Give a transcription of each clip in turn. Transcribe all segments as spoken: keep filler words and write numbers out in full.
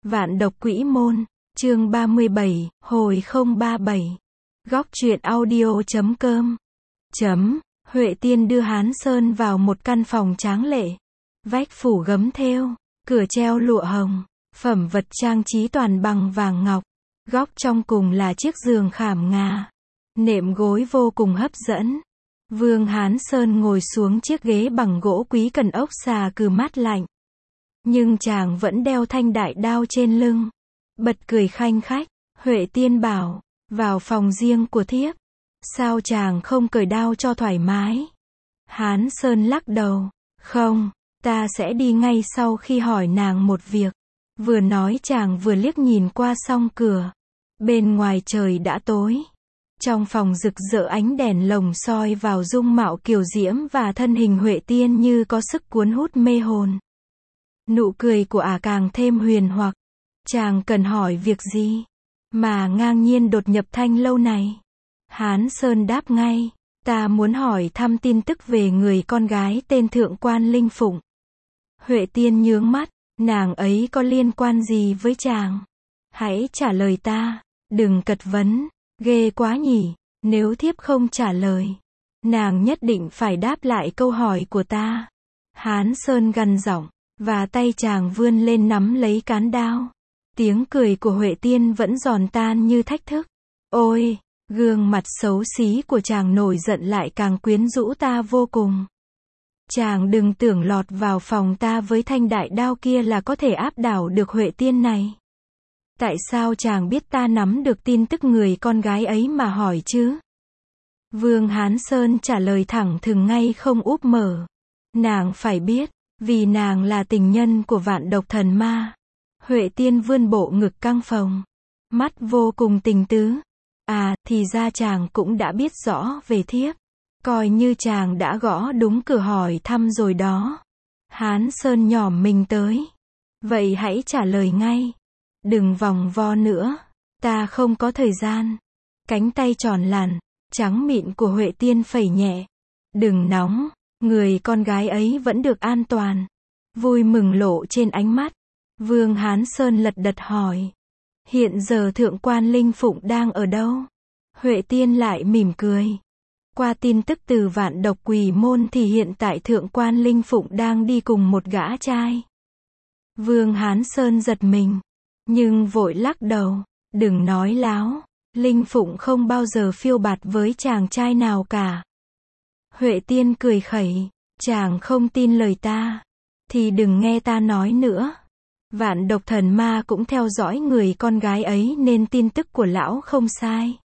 Vạn độc quỷ môn, chương ba mươi bảy, hồi không ba bảy. Góc truyện audio chấm com. Chấm, Huệ Tiên đưa Hán Sơn vào một căn phòng tráng lệ. Vách phủ gấm thêu, cửa treo lụa hồng, phẩm vật trang trí toàn bằng vàng ngọc. Góc trong cùng là chiếc giường khảm ngà. Nệm gối vô cùng hấp dẫn. Vương Hán Sơn ngồi xuống chiếc ghế bằng gỗ quý cần ốc xà cừ mát lạnh. Nhưng chàng vẫn đeo thanh đại đao trên lưng. Bật cười khanh khách, Huệ Tiên bảo, vào phòng riêng của thiếp. Sao chàng không cởi đao cho thoải mái? Hán Sơn lắc đầu, không, ta sẽ đi ngay sau khi hỏi nàng một việc. Vừa nói chàng vừa liếc nhìn qua song cửa. Bên ngoài trời đã tối. Trong phòng rực rỡ ánh đèn lồng soi vào dung mạo kiều diễm và thân hình Huệ Tiên như có sức cuốn hút mê hồn. Nụ cười của ả càng thêm huyền hoặc. Chàng cần hỏi việc gì mà ngang nhiên đột nhập thanh lâu này? Hán Sơn đáp ngay, ta muốn hỏi thăm tin tức về người con gái tên Thượng quan Linh Phụng. Huệ Tiên nhướng mắt, nàng ấy có liên quan gì với chàng? Hãy trả lời ta, đừng cật vấn, ghê quá nhỉ, nếu thiếp không trả lời, nàng nhất định phải đáp lại câu hỏi của ta. Hán Sơn gằn giọng, và tay chàng vươn lên nắm lấy cán đao. Tiếng cười của Huệ Tiên vẫn giòn tan như thách thức. Ôi, gương mặt xấu xí của chàng nổi giận lại càng quyến rũ ta vô cùng. Chàng đừng tưởng lọt vào phòng ta với thanh đại đao kia là có thể áp đảo được Huệ Tiên này. Tại sao chàng biết ta nắm được tin tức người con gái ấy mà hỏi chứ? Vương Hán Sơn trả lời thẳng thừng ngay không úp mở. Nàng phải biết, vì nàng là tình nhân của vạn độc thần ma. Huệ Tiên vươn bộ ngực căng phồng, mắt vô cùng tình tứ. À, thì ra chàng cũng đã biết rõ về thiếp. Coi như chàng đã gõ đúng cửa hỏi thăm rồi đó. Hán Sơn nhỏm mình tới. Vậy hãy trả lời ngay. Đừng vòng vo nữa. Ta không có thời gian. Cánh tay tròn làn, trắng mịn của Huệ Tiên phẩy nhẹ. Đừng nóng, người con gái ấy vẫn được an toàn. Vui mừng lộ trên ánh mắt. Vương Hán Sơn lật đật hỏi. Hiện giờ Thượng quan Linh Phụng đang ở đâu? Huệ Tiên lại mỉm cười. Qua tin tức từ vạn độc quỷ môn thì hiện tại Thượng quan Linh Phụng đang đi cùng một gã trai. Vương Hán Sơn giật mình. Nhưng vội lắc đầu. Đừng nói láo. Linh Phụng không bao giờ phiêu bạt với chàng trai nào cả. Huệ Tiên cười khẩy. Chàng không tin lời ta. Thì đừng nghe ta nói nữa. Vạn độc thần ma cũng theo dõi người con gái ấy nên tin tức của lão không sai.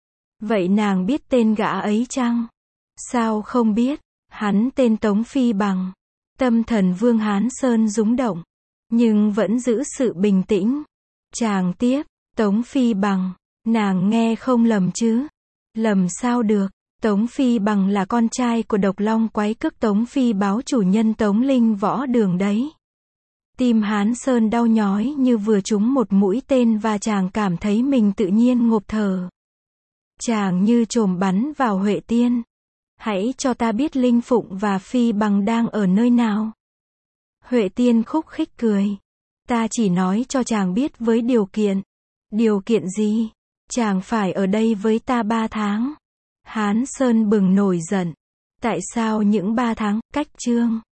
Vậy nàng biết tên gã ấy chăng? Sao không biết? Hắn tên Tống Phi Bằng. Tâm thần Vương Hán Sơn rúng động, nhưng vẫn giữ sự bình tĩnh. Chàng tiếp, Tống Phi Bằng, nàng nghe không lầm chứ? Lầm sao được? Tống Phi Bằng là con trai của độc long quái cước Tống Phi báo chủ nhân Tống Linh Võ Đường đấy. Tim Hán Sơn đau nhói như vừa trúng một mũi tên và chàng cảm thấy mình tự nhiên ngộp thở. Chàng như chồm bắn vào Huệ Tiên. Hãy cho ta biết Linh Phụng và Phi Bằng đang ở nơi nào. Huệ Tiên khúc khích cười. Ta chỉ nói cho chàng biết với điều kiện. Điều kiện gì? Chàng phải ở đây với ta ba tháng. Hán Sơn bừng nổi giận. Tại sao những ba tháng? Cách chương.